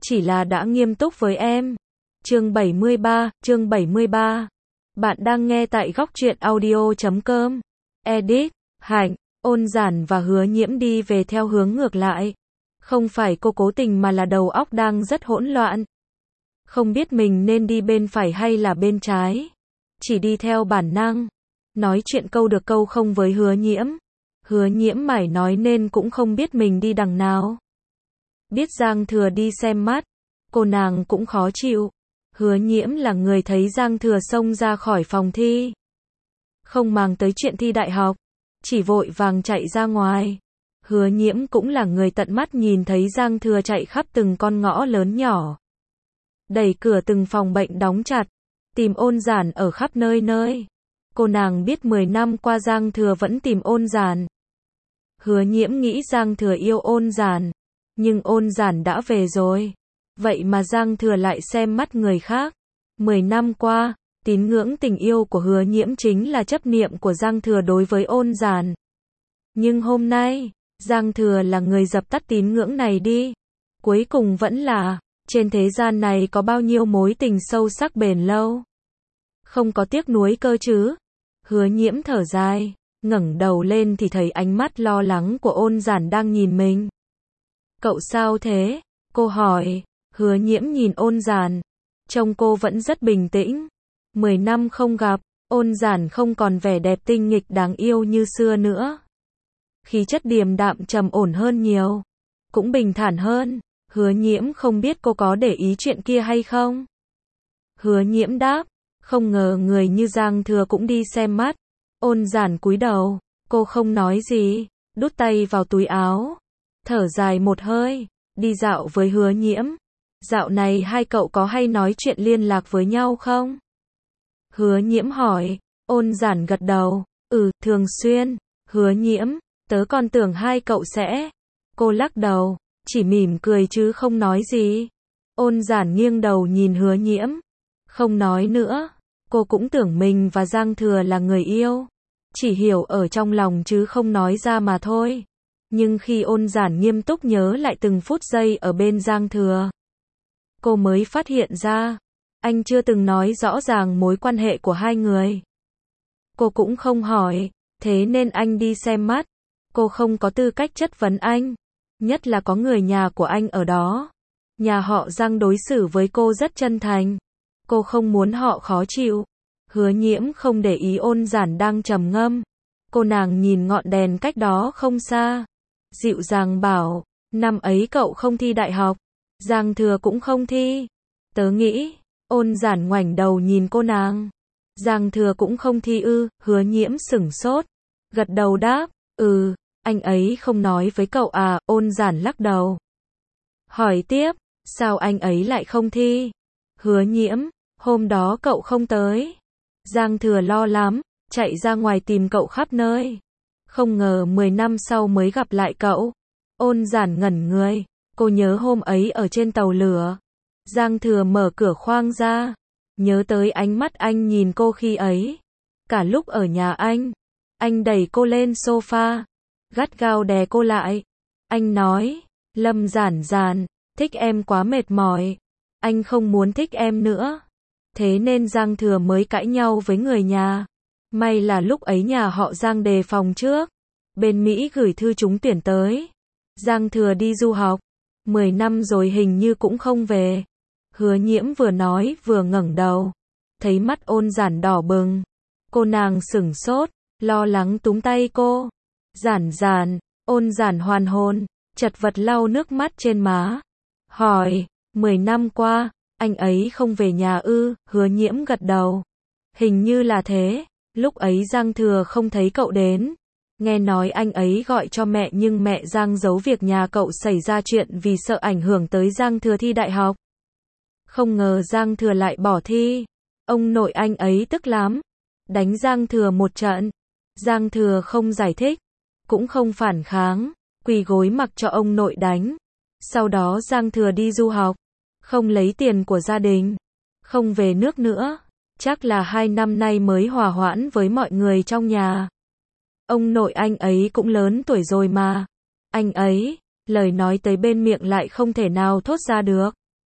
chỉ là đã nghiêm túc với em. Chương 73. Bạn đang nghe tại góc truyện audio.com. Edit, Hạnh, Ôn Giản và Hứa Nhiễm đi về theo hướng ngược lại. Không phải cô cố tình mà là đầu óc đang rất hỗn loạn. Không biết mình nên đi bên phải hay là bên trái. Chỉ đi theo bản năng. Nói chuyện câu được câu không với Hứa Nhiễm. Hứa Nhiễm mải nói nên cũng không biết mình đi đằng nào. Biết Giang Thừa đi xem mắt, cô nàng cũng khó chịu. Hứa Nhiễm là người thấy Giang Thừa xông ra khỏi phòng thi. Không màng tới chuyện thi đại học, chỉ vội vàng chạy ra ngoài. Hứa Nhiễm cũng là người tận mắt nhìn thấy Giang Thừa chạy khắp từng con ngõ lớn nhỏ. Đẩy cửa từng phòng bệnh đóng chặt, tìm Ôn Giản ở khắp nơi nơi. Cô nàng biết 10 năm qua Giang Thừa vẫn tìm Ôn Giản. Hứa Nhiễm nghĩ Giang Thừa yêu Ôn Giản, nhưng Ôn Giản đã về rồi. Vậy mà Giang Thừa lại xem mắt người khác. 10 năm qua, tín ngưỡng tình yêu của Hứa Nhiễm chính là chấp niệm của Giang Thừa đối với Ôn Giản. Nhưng hôm nay, Giang Thừa là người dập tắt tín ngưỡng này đi. Cuối cùng vẫn là, trên thế gian này có bao nhiêu mối tình sâu sắc bền lâu. Không có tiếc nuối cơ chứ. Hứa Nhiễm thở dài, ngẩng đầu lên thì thấy ánh mắt lo lắng của Ôn Giản đang nhìn mình. Cậu sao thế? Cô hỏi. Hứa Nhiễm nhìn Ôn Giản. Trông cô vẫn rất bình tĩnh. 10 năm không gặp, Ôn Giản không còn vẻ đẹp tinh nghịch đáng yêu như xưa nữa. Khí chất điềm đạm trầm ổn hơn nhiều. Cũng bình thản hơn. Hứa Nhiễm không biết cô có để ý chuyện kia hay không? Hứa Nhiễm đáp. Không ngờ người như Giang Thừa cũng đi xem mắt. Ôn Giản cúi đầu. Cô không nói gì. Đút tay vào túi áo. Thở dài một hơi. Đi dạo với Hứa Nhiễm. Dạo này hai cậu có hay nói chuyện liên lạc với nhau không? Hứa Nhiễm hỏi. Ôn Giản gật đầu. Thường xuyên. Hứa Nhiễm. Tớ còn tưởng hai cậu sẽ. Cô lắc đầu. Chỉ mỉm cười chứ không nói gì. Ôn Giản nghiêng đầu nhìn Hứa Nhiễm. Không nói nữa. Cô cũng tưởng mình và Giang Thừa là người yêu. Chỉ hiểu ở trong lòng chứ không nói ra mà thôi. Nhưng khi Ôn Giản nghiêm túc nhớ lại từng phút giây ở bên Giang Thừa, cô mới phát hiện ra, anh chưa từng nói rõ ràng mối quan hệ của hai người. Cô cũng không hỏi, thế nên anh đi xem mắt. Cô không có tư cách chất vấn anh, nhất là có người nhà của anh ở đó. Nhà họ Giang đối xử với cô rất chân thành. Cô không muốn họ khó chịu. Hứa Nhiễm không để ý Ôn Giản đang trầm ngâm. Cô nàng nhìn ngọn đèn cách đó không xa. Dịu dàng bảo, năm ấy cậu không thi đại học. Giang Thừa cũng không thi. Tớ nghĩ. Ôn Giản ngoảnh đầu nhìn cô nàng. Giang Thừa cũng không thi ư? Hứa Nhiễm sửng sốt. Gật đầu đáp. Anh ấy không nói với cậu à? Ôn Giản lắc đầu. Hỏi tiếp. Sao anh ấy lại không thi? Hứa Nhiễm. Hôm đó cậu không tới. Giang Thừa lo lắm. Chạy ra ngoài tìm cậu khắp nơi. Không ngờ 10 năm sau mới gặp lại cậu. Ôn Giản ngẩn người. Cô nhớ hôm ấy ở trên tàu lửa. Giang Thừa mở cửa khoang ra. Nhớ tới ánh mắt anh nhìn cô khi ấy. Cả lúc ở nhà anh đẩy cô lên sofa. Gắt gao đè cô lại. Anh nói, Lâm Giản Giản, thích em quá mệt mỏi. Anh không muốn thích em nữa. Thế nên Giang Thừa mới cãi nhau với người nhà. May là lúc ấy nhà họ Giang đề phòng trước. Bên Mỹ gửi thư trúng tuyển tới. Giang Thừa đi du học. 10 năm rồi hình như cũng không về. Hứa Nhiễm vừa nói vừa ngẩng đầu. Thấy mắt Ôn Giản đỏ bừng. Cô nàng sửng sốt, lo lắng túm tay cô. Giản Giản. Ôn Giản hoàn hồn, chật vật lau nước mắt trên má. Hỏi, 10 năm qua, anh ấy không về nhà ư? Hứa Nhiễm gật đầu. Hình như là thế. Lúc ấy Giang Thừa không thấy cậu đến. Nghe nói anh ấy gọi cho mẹ nhưng mẹ Giang giấu việc nhà cậu xảy ra chuyện vì sợ ảnh hưởng tới Giang Thừa thi đại học. Không ngờ Giang Thừa lại bỏ thi. Ông nội anh ấy tức lắm. Đánh Giang Thừa một trận. Giang Thừa không giải thích. Cũng không phản kháng. Quỳ gối mặc cho ông nội đánh. Sau đó Giang Thừa đi du học. Không lấy tiền của gia đình. Không về nước nữa. Chắc là 2 năm nay mới hòa hoãn với mọi người trong nhà. Ông nội anh ấy cũng lớn tuổi rồi mà. Anh ấy, lời nói tới bên miệng lại không thể nào thốt ra được.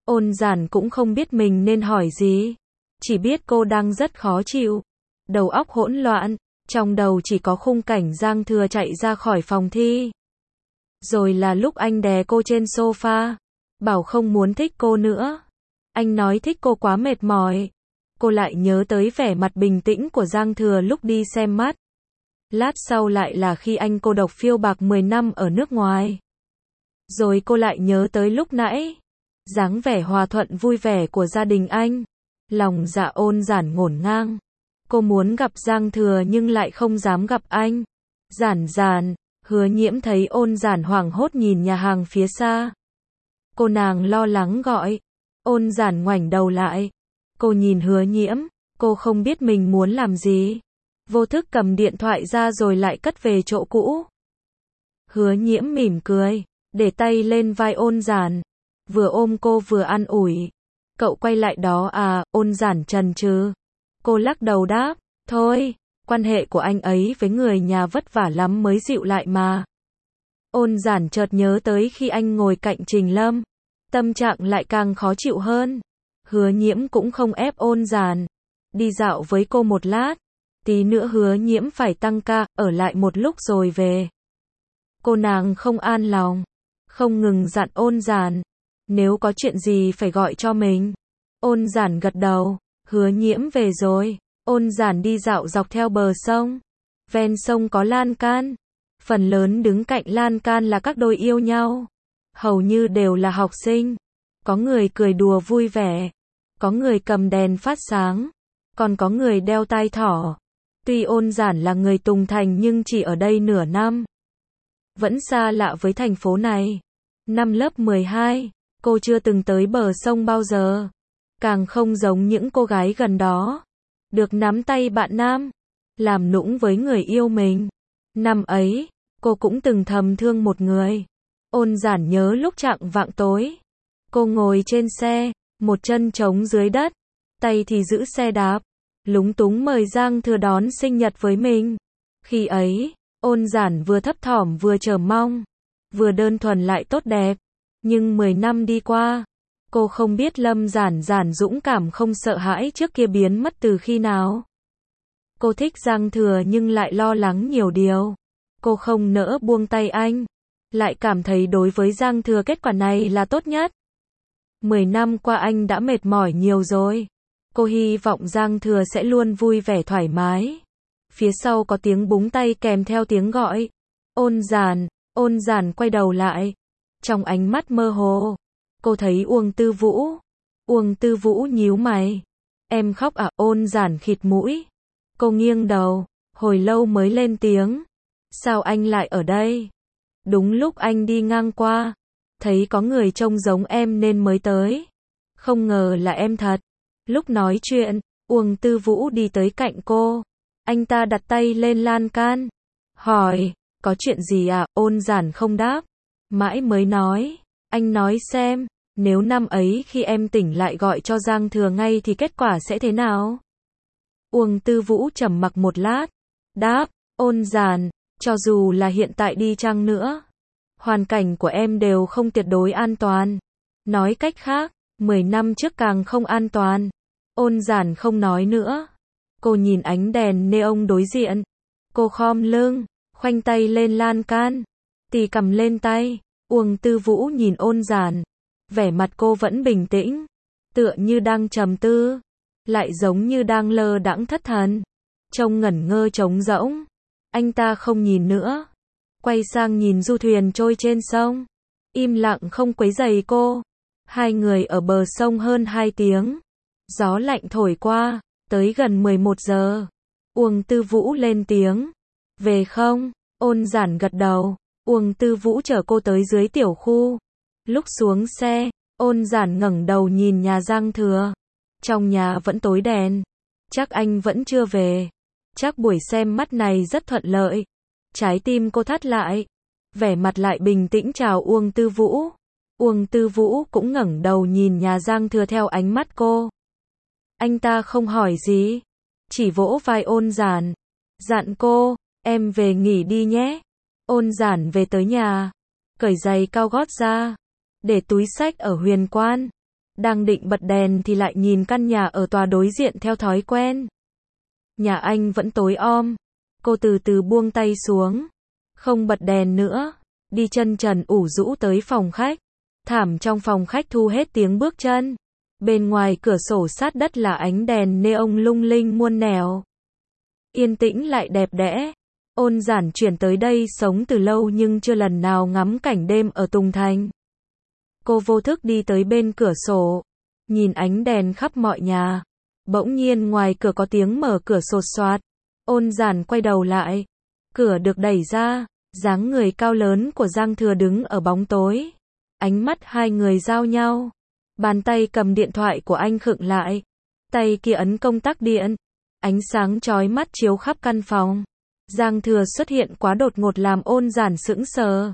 Ôn Giản cũng không biết mình nên hỏi gì. Chỉ biết cô đang rất khó chịu. Đầu óc hỗn loạn. Trong đầu chỉ có khung cảnh Giang Thừa chạy ra khỏi phòng thi. Rồi là lúc anh đè cô trên sofa. Bảo không muốn thích cô nữa. Anh nói thích cô quá mệt mỏi. Cô lại nhớ tới vẻ mặt bình tĩnh của Giang Thừa lúc đi xem mắt. Lát sau lại là khi anh cô độc phiêu bạc 10 năm ở nước ngoài. Rồi cô lại nhớ tới lúc nãy. Dáng vẻ hòa thuận vui vẻ của gia đình anh. Lòng dạ Ôn Giản ngổn ngang. Cô muốn gặp Giang Thừa nhưng lại không dám gặp anh. Giản Giản, Hứa Nhiễm thấy Ôn Giản hoảng hốt nhìn nhà hàng phía xa. Cô nàng lo lắng gọi. Ôn Giản ngoảnh đầu lại. Cô nhìn Hứa Nhiễm, cô không biết mình muốn làm gì. Vô thức cầm điện thoại ra rồi lại cất về chỗ cũ. Hứa Nhiễm mỉm cười, để tay lên vai Ôn Giản. Vừa ôm cô vừa an ủi. Cậu quay lại đó à? Ôn Giản chần chừ. Cô lắc đầu đáp, thôi, quan hệ của anh ấy với người nhà vất vả lắm mới dịu lại mà. Ôn Giản chợt nhớ tới khi anh ngồi cạnh Trình Lâm. Tâm trạng lại càng khó chịu hơn. Hứa Nhiễm cũng không ép Ôn Giản. Đi dạo với cô một lát. Tí nữa Hứa Nhiễm phải tăng ca, ở lại một lúc rồi về. Cô nàng không an lòng. Không ngừng dặn Ôn Giản. Nếu có chuyện gì phải gọi cho mình. Ôn Giản gật đầu. Hứa Nhiễm về rồi. Ôn Giản đi dạo dọc theo bờ sông. Ven sông có lan can. Phần lớn đứng cạnh lan can là các đôi yêu nhau. Hầu như đều là học sinh. Có người cười đùa vui vẻ. Có người cầm đèn phát sáng. Còn có người đeo tai thỏ. Tuy Ôn Giản là người Tùng Thành nhưng chỉ ở đây nửa năm. Vẫn xa lạ với thành phố này. Năm lớp 12, cô chưa từng tới bờ sông bao giờ. Càng không giống những cô gái gần đó. Được nắm tay bạn nam. Làm nũng với người yêu mình. Năm ấy, cô cũng từng thầm thương một người. Ôn Giản nhớ lúc chạng vạng tối. Cô ngồi trên xe, một chân trống dưới đất. Tay thì giữ xe đạp. Lúng túng mời Giang Thừa đón sinh nhật với mình. Khi ấy, Ôn Giản vừa thấp thỏm vừa chờ mong. Vừa đơn thuần lại tốt đẹp. Nhưng 10 năm đi qua. Cô không biết Lâm Giản Giản dũng cảm không sợ hãi trước kia biến mất từ khi nào. Cô thích Giang Thừa nhưng lại lo lắng nhiều điều. Cô không nỡ buông tay anh. Lại cảm thấy đối với Giang Thừa kết quả này là tốt nhất. 10 năm qua anh đã mệt mỏi nhiều rồi. Cô hy vọng Giang Thừa sẽ luôn vui vẻ thoải mái. Phía sau có tiếng búng tay kèm theo tiếng gọi. Ôn Giản. Ôn Giản quay đầu lại. Trong ánh mắt mơ hồ, cô thấy Uông Tư Vũ. Uông Tư Vũ nhíu mày. Em khóc à? Ôn Giản khịt mũi. Cô nghiêng đầu, hồi lâu mới lên tiếng. Sao anh lại ở đây? Đúng lúc anh đi ngang qua. Thấy có người trông giống em nên mới tới. Không ngờ là em thật. Lúc nói chuyện, Uông Tư Vũ đi tới cạnh cô. Anh ta đặt tay lên lan can. Hỏi, có chuyện gì à? Ôn Giản không đáp. Mãi mới nói, anh nói xem, nếu năm ấy khi em tỉnh lại gọi cho Giang Thừa ngay thì kết quả sẽ thế nào? Uông Tư Vũ trầm mặc một lát. Đáp, Ôn Giản, cho dù là hiện tại đi chăng nữa. Hoàn cảnh của em đều không tuyệt đối an toàn. Nói cách khác, 10 năm trước càng không an toàn. Ôn Giản không nói nữa. Cô nhìn ánh đèn neon đối diện. Cô khom lưng, khoanh tay lên lan can. Tì cầm lên tay. Uông Tư Vũ nhìn Ôn Giản. Vẻ mặt cô vẫn bình tĩnh. Tựa như đang trầm tư. Lại giống như đang lơ đãng thất thần. Trông ngẩn ngơ trống rỗng. Anh ta không nhìn nữa. Quay sang nhìn du thuyền trôi trên sông. Im lặng không quấy rầy cô. Hai người ở bờ sông hơn 2 tiếng. Gió lạnh thổi qua. Tới gần 11 giờ. Uông Tư Vũ lên tiếng. Về không? Ôn Giản gật đầu. Uông Tư Vũ chở cô tới dưới tiểu khu. Lúc xuống xe, Ôn Giản ngẩng đầu nhìn nhà Giang Thừa. Trong nhà vẫn tối đèn. Chắc anh vẫn chưa về. Chắc buổi xem mắt này rất thuận lợi. Trái tim cô thắt lại. Vẻ mặt lại bình tĩnh chào Uông Tư Vũ. Uông Tư Vũ cũng ngẩng đầu nhìn nhà Giang Thừa theo ánh mắt cô. Anh ta không hỏi gì. Chỉ vỗ vai Ôn Giản. Dặn cô, em về nghỉ đi nhé. Ôn Giản về tới nhà. Cởi giày cao gót ra. Để túi xách ở huyền quan. Đang định bật đèn thì lại nhìn căn nhà ở tòa đối diện theo thói quen. Nhà anh vẫn tối om. Cô từ từ buông tay xuống. Không bật đèn nữa. Đi chân trần ủ rũ tới phòng khách. Thảm trong phòng khách thu hết tiếng bước chân. Bên ngoài cửa sổ sát đất là ánh đèn neon lung linh muôn nẻo. Yên tĩnh lại đẹp đẽ. Ôn Giản chuyển tới đây sống từ lâu nhưng chưa lần nào ngắm cảnh đêm ở Tùng Thành. Cô vô thức đi tới bên cửa sổ, nhìn ánh đèn khắp mọi nhà. Bỗng nhiên ngoài cửa có tiếng mở cửa sột soạt. Ôn Giản quay đầu lại. Cửa được đẩy ra, dáng người cao lớn của Giang Thừa đứng ở bóng tối. Ánh mắt hai người giao nhau. Bàn tay cầm điện thoại của anh khựng lại. Tay kia ấn công tắc điện. Ánh sáng chói mắt chiếu khắp căn phòng. Giang Thừa xuất hiện quá đột ngột làm Ôn Giản sững sờ.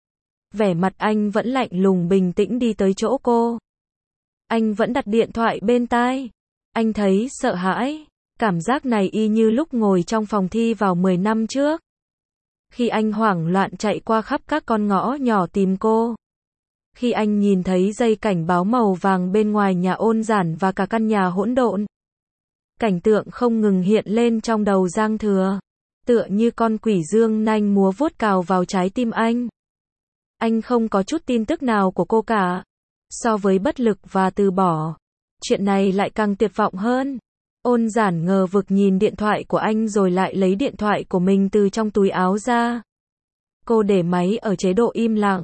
Vẻ mặt anh vẫn lạnh lùng bình tĩnh đi tới chỗ cô. Anh vẫn đặt điện thoại bên tai. Anh thấy sợ hãi. Cảm giác này y như lúc ngồi trong phòng thi vào 10 năm trước. Khi anh hoảng loạn chạy qua khắp các con ngõ nhỏ tìm cô. Khi anh nhìn thấy dây cảnh báo màu vàng bên ngoài nhà Ôn Giản và cả căn nhà hỗn độn. Cảnh tượng không ngừng hiện lên trong đầu Giang Thừa. Tựa như con quỷ dương nanh múa vuốt cào vào trái tim anh. Anh không có chút tin tức nào của cô cả. So với bất lực và từ bỏ, chuyện này lại càng tuyệt vọng hơn. Ôn Giản ngờ vực nhìn điện thoại của anh rồi lại lấy điện thoại của mình từ trong túi áo ra. Cô để máy ở chế độ im lặng.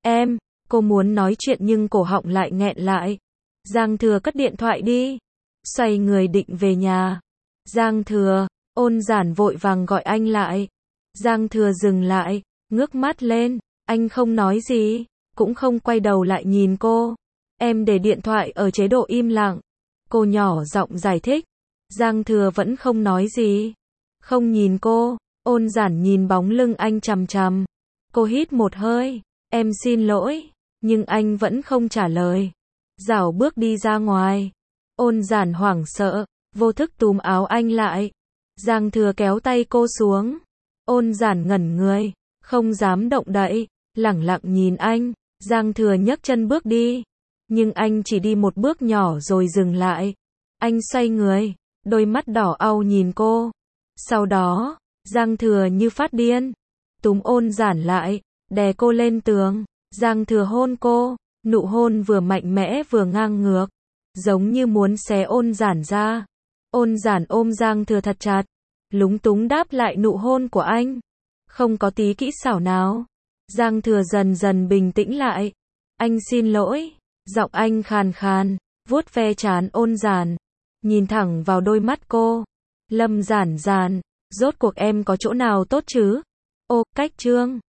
Cô muốn nói chuyện nhưng cổ họng lại nghẹn lại. Giang Thừa cất điện thoại đi. Xoay người định về nhà. Giang Thừa, Ôn Giản vội vàng gọi anh lại. Giang Thừa dừng lại, ngước mắt lên. Anh không nói gì, cũng không quay đầu lại nhìn cô. Em để điện thoại ở chế độ im lặng. Cô nhỏ giọng giải thích. Giang Thừa vẫn không nói gì. Không nhìn cô. Ôn Giản nhìn bóng lưng anh chằm chằm. Cô hít một hơi. Em xin lỗi. Nhưng anh vẫn không trả lời. Rảo bước đi ra ngoài. Ôn Giản hoảng sợ, vô thức túm áo anh lại. Giang Thừa kéo tay cô xuống. Ôn Giản ngẩn người, không dám động đậy, lẳng lặng nhìn anh. Giang Thừa nhấc chân bước đi. Nhưng anh chỉ đi một bước nhỏ rồi dừng lại. Anh xoay người, đôi mắt đỏ au nhìn cô. Sau đó, Giang Thừa như phát điên, túm Ôn Giản lại, đè cô lên tường. Giang Thừa hôn cô, nụ hôn vừa mạnh mẽ vừa ngang ngược, giống như muốn xé Ôn Giản ra. Ôn Giản ôm Giang Thừa thật chặt, lúng túng đáp lại nụ hôn của anh, không có tí kỹ xảo nào. Giang Thừa dần dần bình tĩnh lại. Anh xin lỗi, giọng anh khàn khàn, vuốt ve trán Ôn Giản, nhìn thẳng vào đôi mắt cô. Lâm Giản Giản, rốt cuộc em có chỗ nào tốt chứ? Ô, cách chương